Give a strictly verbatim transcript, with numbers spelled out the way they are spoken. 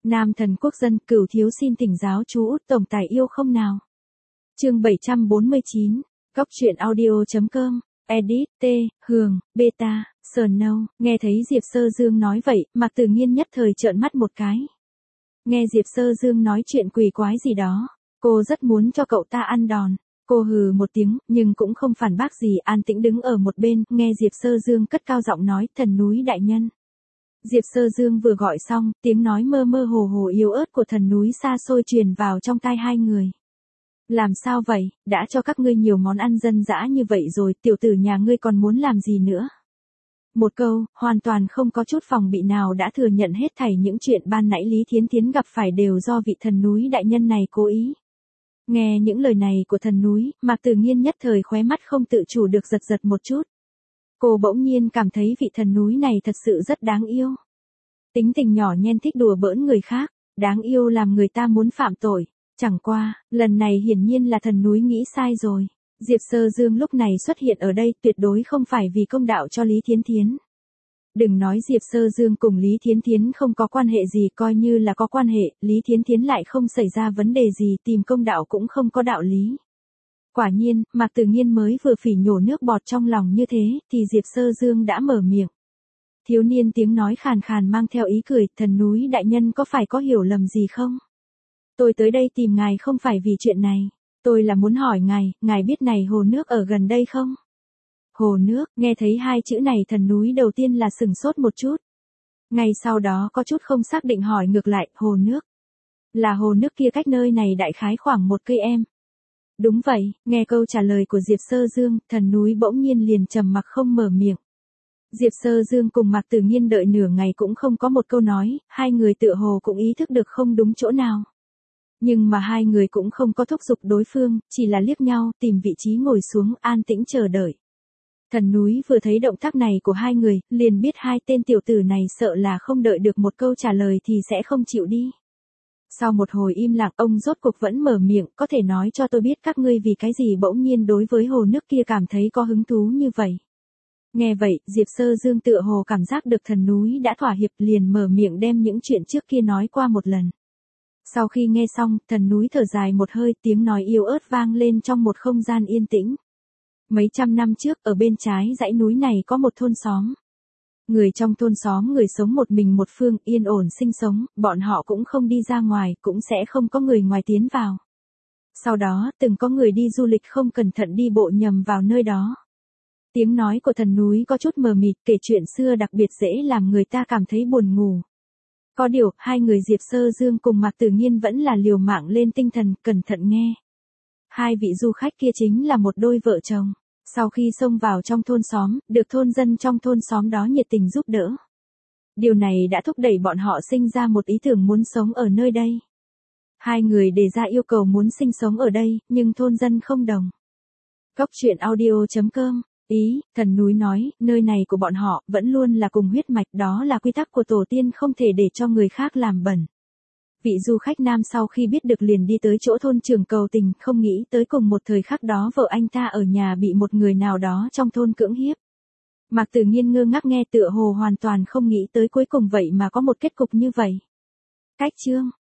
Nam thần quốc dân, Cửu thiếu xin thỉnh giáo chú Út tổng tài yêu không nào. Chương bảy trăm bốn mươi chín, Góc truyện audio.com, edit, T, Hường, Beta, Snow. Nghe thấy Diệp Sơ Dương nói vậy, Mạc Tử Nghiên nhất thời trợn mắt một cái. Nghe Diệp Sơ Dương nói chuyện quỷ quái gì đó, cô rất muốn cho cậu ta ăn đòn. Cô hừ một tiếng, nhưng cũng không phản bác gì, an tĩnh đứng ở một bên, nghe Diệp Sơ Dương cất cao giọng nói, thần núi đại nhân. Diệp Sơ Dương vừa gọi xong, tiếng nói mơ mơ hồ hồ yếu ớt của thần núi xa xôi truyền vào trong tai hai người. Làm sao vậy, đã cho các ngươi nhiều món ăn dân dã như vậy rồi, tiểu tử nhà ngươi còn muốn làm gì nữa? Một câu, hoàn toàn không có chút phòng bị nào đã thừa nhận hết thảy những chuyện ban nãy Lý Thiến Thiến gặp phải đều do vị thần núi đại nhân này cố ý. Nghe những lời này của thần núi, Mạc Tử Nghiên nhất thời khóe mắt không tự chủ được giật giật một chút. Cô bỗng nhiên cảm thấy vị thần núi này thật sự rất đáng yêu. Tính tình nhỏ nhen thích đùa bỡn người khác, đáng yêu làm người ta muốn phạm tội. Chẳng qua, lần này hiển nhiên là thần núi nghĩ sai rồi. Diệp Sơ Dương lúc này xuất hiện ở đây tuyệt đối không phải vì công đạo cho Lý Thiến Thiến. Đừng nói Diệp Sơ Dương cùng Lý Thiến Thiến không có quan hệ gì, coi như là có quan hệ, Lý Thiến Thiến lại không xảy ra vấn đề gì, tìm công đạo cũng không có đạo lý. Quả nhiên, Mạc Tử Nghiên mới vừa phỉ nhổ nước bọt trong lòng như thế, thì Diệp Sơ Dương đã mở miệng. Thiếu niên tiếng nói khàn khàn mang theo ý cười, thần núi đại nhân có phải có hiểu lầm gì không? Tôi tới đây tìm ngài không phải vì chuyện này, tôi là muốn hỏi ngài, ngài biết này hồ nước ở gần đây không? Hồ nước, nghe thấy hai chữ này thần núi đầu tiên là sừng sốt một chút. Ngay sau đó có chút không xác định hỏi ngược lại, hồ nước. Là hồ nước kia cách nơi này đại khái khoảng một cây em. Đúng vậy, nghe câu trả lời của Diệp Sơ Dương, thần núi bỗng nhiên liền trầm mặc không mở miệng. Diệp Sơ Dương cùng Mạc Tử Nghiên đợi nửa ngày cũng không có một câu nói, hai người tựa hồ cũng ý thức được không đúng chỗ nào. Nhưng mà hai người cũng không có thúc giục đối phương, chỉ là liếc nhau, tìm vị trí ngồi xuống, an tĩnh chờ đợi. Thần núi vừa thấy động tác này của hai người, liền biết hai tên tiểu tử này sợ là không đợi được một câu trả lời thì sẽ không chịu đi. Sau một hồi im lặng, ông rốt cuộc vẫn mở miệng, có thể nói cho tôi biết các ngươi vì cái gì bỗng nhiên đối với hồ nước kia cảm thấy có hứng thú như vậy. Nghe vậy, Diệp Sơ Dương tựa hồ cảm giác được thần núi đã thỏa hiệp, liền mở miệng đem những chuyện trước kia nói qua một lần. Sau khi nghe xong, thần núi thở dài một hơi, tiếng nói yếu ớt vang lên trong một không gian yên tĩnh. Mấy trăm năm trước, ở bên trái dãy núi này có một thôn xóm. Người trong thôn xóm người sống một mình một phương, yên ổn sinh sống, bọn họ cũng không đi ra ngoài, cũng sẽ không có người ngoài tiến vào. Sau đó, từng có người đi du lịch không cẩn thận đi bộ nhầm vào nơi đó. Tiếng nói của thần núi có chút mờ mịt, kể chuyện xưa đặc biệt dễ làm người ta cảm thấy buồn ngủ. Có điều, hai người Diệp Sơ Dương cùng Mạc Tử Nghiên vẫn là liều mạng lên tinh thần, cẩn thận nghe. Hai vị du khách kia chính là một đôi vợ chồng. Sau khi xông vào trong thôn xóm, được thôn dân trong thôn xóm đó nhiệt tình giúp đỡ. Điều này đã thúc đẩy bọn họ sinh ra một ý tưởng muốn sống ở nơi đây. Hai người đề ra yêu cầu muốn sinh sống ở đây, nhưng thôn dân không đồng. Góc truyện audio.com, ý, thần núi nói, nơi này của bọn họ vẫn luôn là cùng huyết mạch, đó là quy tắc của tổ tiên, không thể để cho người khác làm bẩn. Vị du khách nam sau khi biết được liền đi tới chỗ thôn trưởng cầu tình, không nghĩ tới cùng một thời khắc đó vợ anh ta ở nhà bị một người nào đó trong thôn cưỡng hiếp. Mạc Tử Nghiên ngơ ngác nghe tựa hồ hoàn toàn không nghĩ tới cuối cùng vậy mà có một kết cục như vậy. Cách chương